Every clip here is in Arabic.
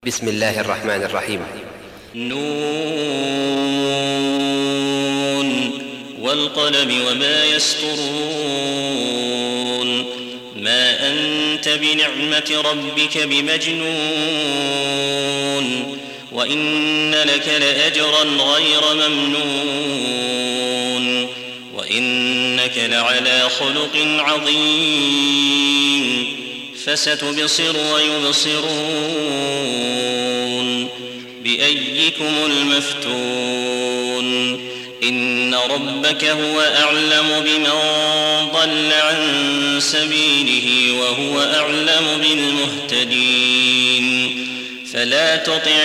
بسم الله الرحمن الرحيم. نون والقلم وما يسطرون ما أنت بنعمة ربك بمجنون وإن لك لأجرا غير ممنون وإنك لعلى خلق عظيم فستبصر ويبصرون بأيكم المفتون إن ربك هو أعلم بمن ضل عن سبيله وهو أعلم بالمهتدين فلا تطع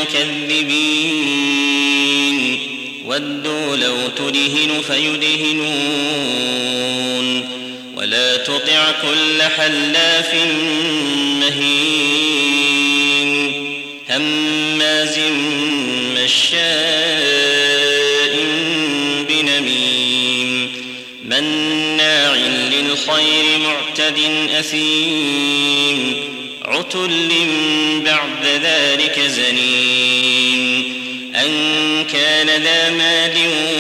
المكذبين ودوا لو تدهن فيدهنون ولا تطع كل حلاف مهين هماز مشاء بنميم مناع للخير معتد أثيم عتل بعد ذلك زنيم أن كان ذا مال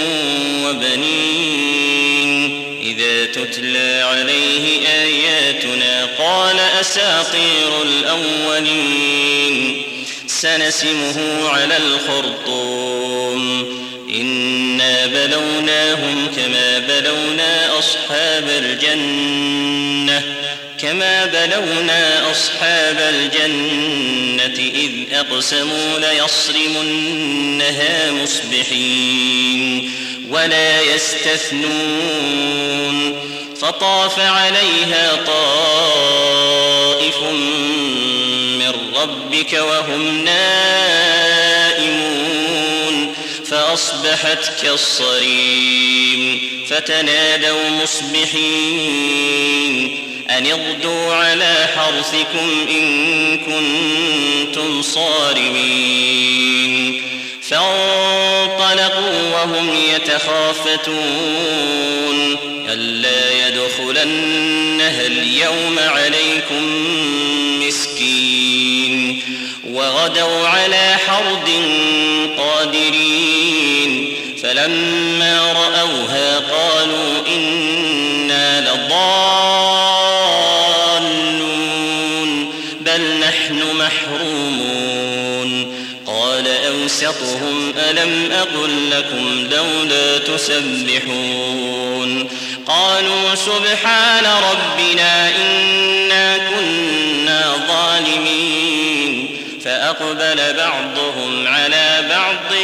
وبنين إذا تتلى عليه آياتنا قال أساطير الأولين سنسمه على الخرطوم إنا بلوناهم كما بلونا أصحاب الجنة إذ أقسموا ليصرمنها مصبحين ولا يستثنون فطاف عليها طائف من ربك وهم نائمون فأصبحت كالصريم فتنادوا مصبحين أن اغدوا على حرثكم إن كنتم صارمين فانطلقوا وهم يتخافتون ألا يدخلنها اليوم عليكم مسكين وغدوا على حرد قادرين فلما رأوها قالوا إنا لضالون بل نحن محرومون قال أوسطهم ألم أقل لكم لولا تسبحون قالوا سبحان ربنا إنا كنا ظالمين فأقبل بعضهم على بعض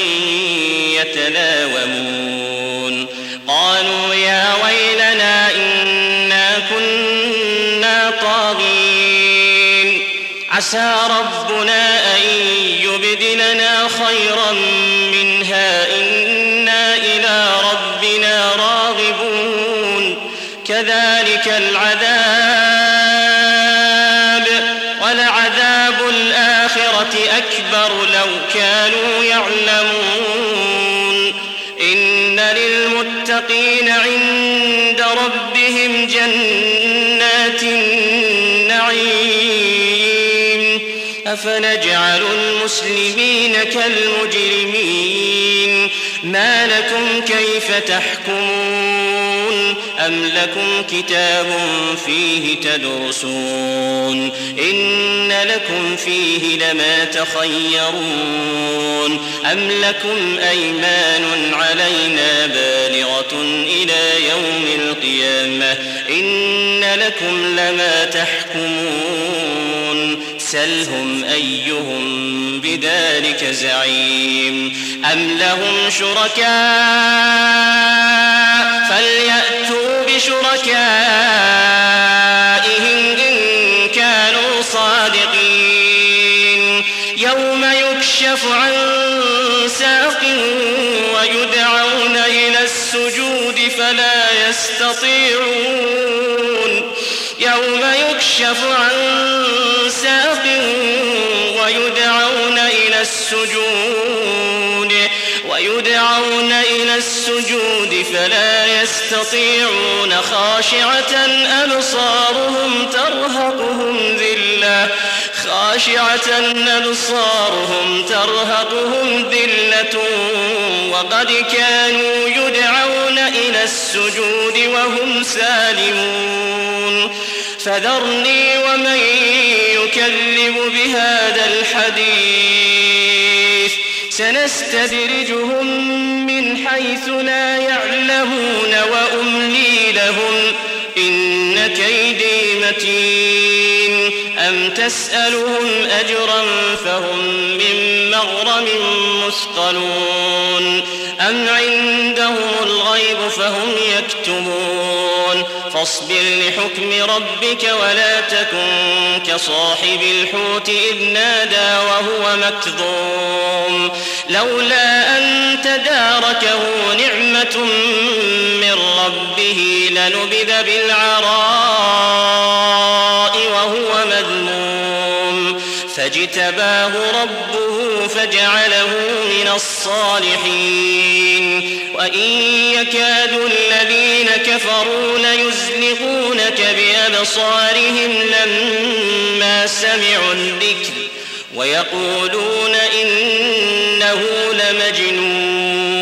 يتلاومون قالوا يا ويلنا إنا كنا طاغين عسى ربنا أن يبدلنا خيرا منها إنا إلى ربنا راغبون كذلك العذاب ولعذاب الآخرة أكبر لو كانوا يعلمون إن للمتقين عند ربهم جنات النعيم أفنجعل المسلمين كالمجرمين ما لكم كيف تحكمون أم لكم كتاب فيه تدرسون إن لكم فيه لما تخيرون أم لكم أيمان علينا بالغة إلى يوم القيامة إن لكم لما تحكمون سلهم أيهم بذلك زعيم أم لهم شركاء فليأتوا بشركائهم إن كانوا صادقين يوم يكشف عن ساق ويدعون إلى السجود فلا يستطيعون يوم يكشف عن ساق ويدعون إلى السجود فلا يستطيعون خاشعة أبصارهم ترهقهم ذلة خاشعة أبصارهم ترهقهم ذلة وقد كانوا يدعون إلى السجود وهم سالمون فذرني ومن يكذب بهذا الحديث سنستدرجهم من حيث لا يعلمون وأملي لهم إن كيدي متين أم تسألهم أجرا فهم من مغرم مثقلون أم عندهم الغيب فهم يكتبون فاصبر لحكم ربك ولا تكن كصاحب الحوت إذ نادى وهو مكظوم لولا أن تداركه نعمة من ربه لنبذ بالعراء وهو مذموم فاجتباه ربه فجعله من الصالحين وإن يكاد الذين كفروا ليزلقونك بأبصارهم لما سمعوا الذكر ويقولون إنه لمجنون